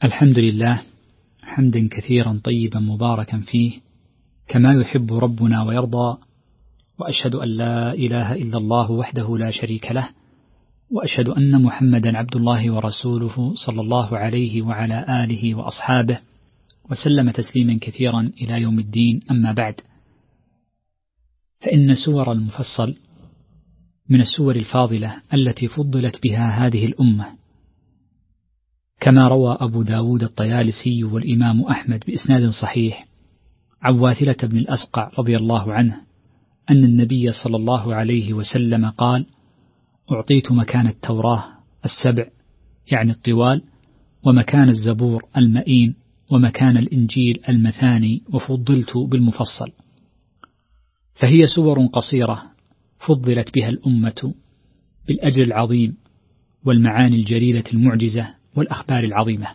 الحمد لله حمدا كثيرا طيبا مباركا فيه كما يحب ربنا ويرضى، وأشهد أن لا إله إلا الله وحده لا شريك له، وأشهد أن محمدا عبد الله ورسوله صلى الله عليه وعلى آله وأصحابه وسلم تسليما كثيرا إلى يوم الدين. أما بعد، فإن سور المفصل من السور الفاضلة التي فضلت بها هذه الأمة، كما روى أبو داود الطيالسي والإمام أحمد بإسناد صحيح عن واثلة بن الأسقع رضي الله عنه أن النبي صلى الله عليه وسلم قال: أعطيت مكان التوراة 7 يعني الطوال، ومكان الزبور المئين، ومكان الإنجيل المثاني، وفضلت بالمفصل. فهي سور قصيرة فضلت بها الأمة بالأجر العظيم والمعاني الجليلة المعجزة والأخبار العظيمة.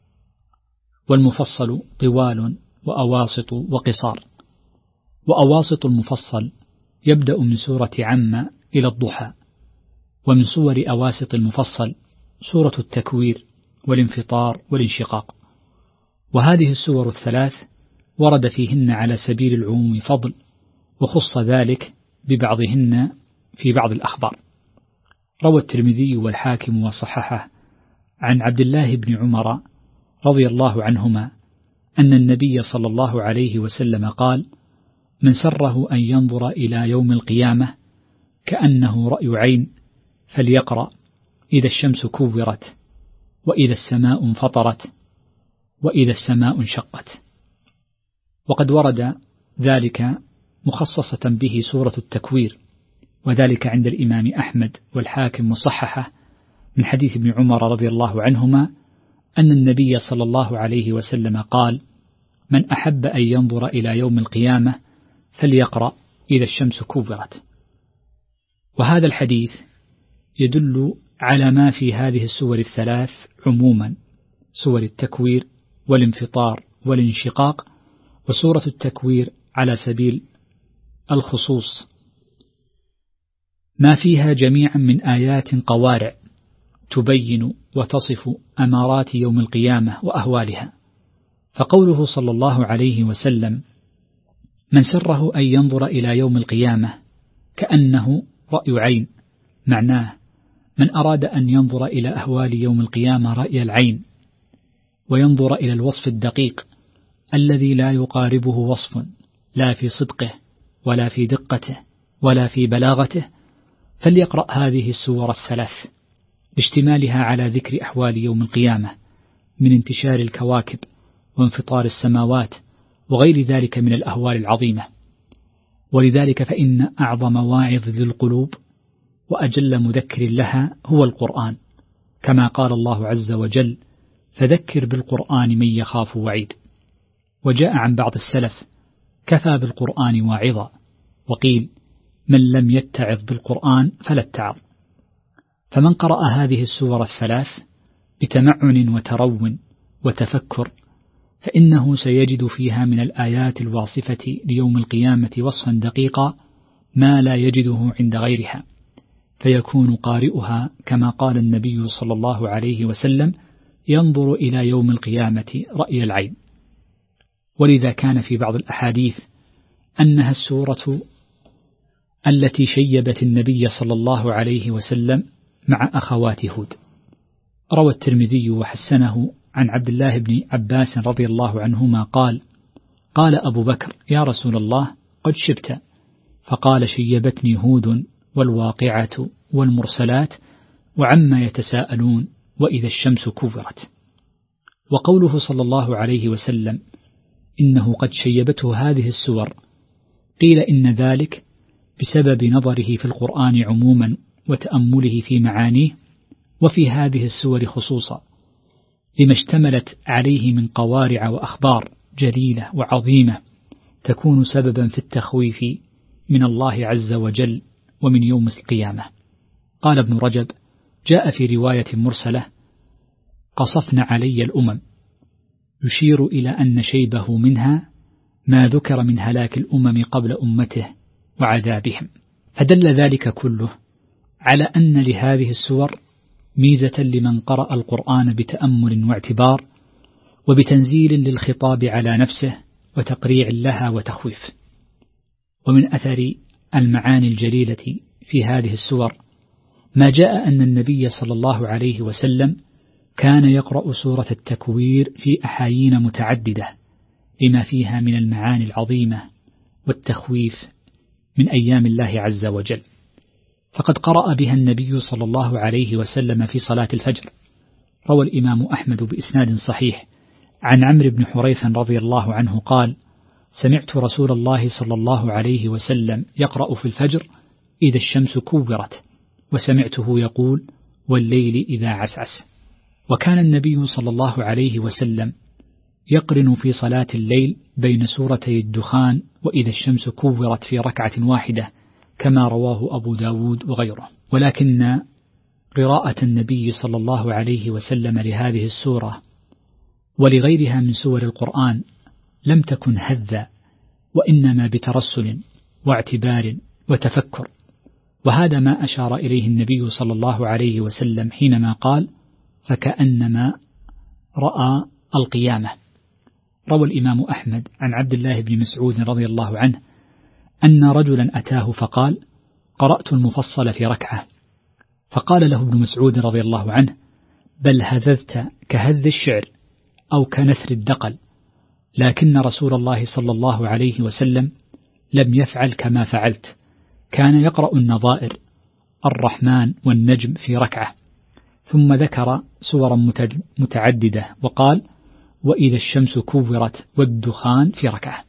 والمفصل طوال وأواسط وقصار. وأواسط المفصل يبدأ من سورة عم إلى الضحى. ومن صور أواسط المفصل سورة التكوير والانفطار والانشقاق. وهذه السور الثلاث ورد فيهن على سبيل العموم فضل، وخص ذلك ببعضهن في بعض الأخبار. روى الترمذي والحاكم وصححه عن عبد الله بن عمر رضي الله عنهما أن النبي صلى الله عليه وسلم قال: من سره أن ينظر إلى يوم القيامة كأنه رأي عين فليقرأ إذا الشمس كورت، وإذا السماء انفطرت، وإذا السماء انشقت. وقد ورد ذلك مخصصة به سورة التكوير، وذلك عند الإمام أحمد والحاكم مصححة من حديث ابن عمر رضي الله عنهما أن النبي صلى الله عليه وسلم قال: من أحب أن ينظر إلى يوم القيامة فليقرأ إذا الشمس كورت. وهذا الحديث يدل على ما في هذه السور الثلاث عموما: سور التكوير والانفطار والانشقاق، وسورة التكوير على سبيل الخصوص ما فيها جميعا من آيات قوارع تبين وتصف أمارات يوم القيامة وأهوالها. فقوله صلى الله عليه وسلم: من سره أن ينظر إلى يوم القيامة كأنه رأي عين، معناه من أراد أن ينظر إلى أهوال يوم القيامة رأي العين، وينظر إلى الوصف الدقيق الذي لا يقاربه وصف، لا في صدقه ولا في دقته ولا في بلاغته، فليقرأ هذه السور الثلاث باشتمالها على ذكر أحوال يوم القيامة من انتشار الكواكب وانفطار السماوات وغير ذلك من الأهوال العظيمة. ولذلك فإن أعظم واعظ للقلوب وأجل مذكر لها هو القرآن، كما قال الله عز وجل: فذكر بالقرآن من يخاف وعيد. وجاء عن بعض السلف: كفى بالقرآن واعظا. وقيل: من لم يتعظ بالقرآن فلا اتعظ. فمن قرأ هذه السور الثلاث بتمعن وترو وتفكر فإنه سيجد فيها من الآيات الواصفة ليوم القيامة وصفا دقيقا ما لا يجده عند غيرها، فيكون قارئها كما قال النبي صلى الله عليه وسلم: ينظر إلى يوم القيامة رأي العين. ولذا كان في بعض الأحاديث أنها السورة التي شيبت النبي صلى الله عليه وسلم مع أخوات هود. روى الترمذي وحسنه عن عبد الله بن عباس رضي الله عنهما قال: قال أبو بكر: يا رسول الله، قد شبت. فقال: شيبتني هود والواقعة والمرسلات وعما يتساءلون وإذا الشمس كورت. وقوله صلى الله عليه وسلم إنه قد شيبته هذه السور، قيل إن ذلك بسبب نظره في القرآن عموما وتأمله في معانيه، وفي هذه السور خصوصا، لما اشتملت عليه من قوارع وأخبار جليلة وعظيمة تكون سببا في التخويف من الله عز وجل ومن يوم القيامة. قال ابن رجب: جاء في رواية مرسلة: قصفن علي الأمم، يشير إلى أن شيبه منها ما ذكر من هلاك الأمم قبل أمته وعذابهم. فدل ذلك كله على أن لهذه السور ميزة لمن قرأ القرآن بتأمل واعتبار، وبتنزيل للخطاب على نفسه وتقريع لها وتخويف. ومن أثر المعاني الجليلة في هذه السور ما جاء أن النبي صلى الله عليه وسلم كان يقرأ سورة التكوير في أحايين متعددة لما فيها من المعاني العظيمة والتخويف من أيام الله عز وجل. فقد قرأ بها النبي صلى الله عليه وسلم في صلاة الفجر. روى الإمام أحمد بإسناد صحيح عن عمرو بن حريث رضي الله عنه قال: سمعت رسول الله صلى الله عليه وسلم يقرأ في الفجر: إذا الشمس كورت، وسمعته يقول: والليل إذا عسعس. وكان النبي صلى الله عليه وسلم يقرن في صلاة الليل بين سورتي الدخان وإذا الشمس كورت في ركعة واحدة كما رواه أبو داود وغيره. ولكن قراءة النبي صلى الله عليه وسلم لهذه السورة ولغيرها من سور القرآن لم تكن هذا، وإنما بترسل واعتبار وتفكر، وهذا ما أشار إليه النبي صلى الله عليه وسلم حينما قال: فكأنما رأى القيامة. روى الإمام أحمد عن عبد الله بن مسعود رضي الله عنه أن رجلا أتاه فقال: قرأت المفصل في ركعة. فقال له ابن مسعود رضي الله عنه: بل هذذت كهذ الشعر أو كنثر الدقل، لكن رسول الله صلى الله عليه وسلم لم يفعل كما فعلت، كان يقرأ النظائر الرحمن والنجم في ركعة، ثم ذكر سورا متعددة وقال: وإذا الشمس كورت والدخان في ركعة.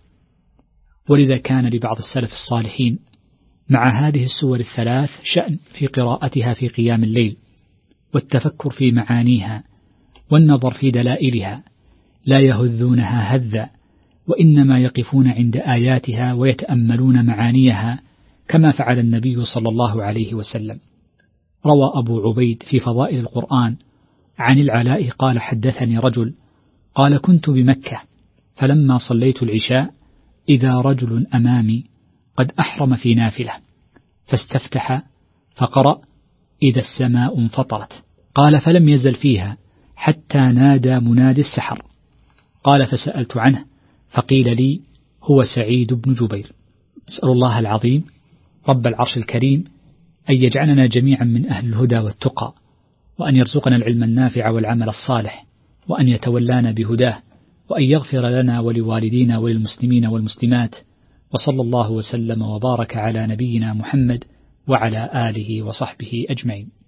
ولذا كان لبعض السلف الصالحين مع هذه السور الثلاث شأن في قراءتها في قيام الليل، والتفكر في معانيها والنظر في دلائلها، لا يهذونها هذا، وإنما يقفون عند آياتها ويتأملون معانيها كما فعل النبي صلى الله عليه وسلم. روى أبو عبيد في فضائل القرآن عن العلاء قال: حدثني رجل قال: كنت بمكة فلما صليت العشاء إذا رجل أمامي قد أحرم في نافلة، فاستفتح فقرأ: إذا السماء انفطرت. قال: فلم يزل فيها حتى نادى منادي السحر. قال: فسألت عنه فقيل لي: هو سعيد بن جبير. أسأل الله العظيم رب العرش الكريم أن يجعلنا جميعا من أهل الهدى والتقى، وأن يرزقنا العلم النافع والعمل الصالح، وأن يتولانا بهداه، وأن يغفر لنا ولوالدينا وللمسلمين والمسلمات. وصلى الله وسلم وبارك على نبينا محمد وعلى آله وصحبه أجمعين.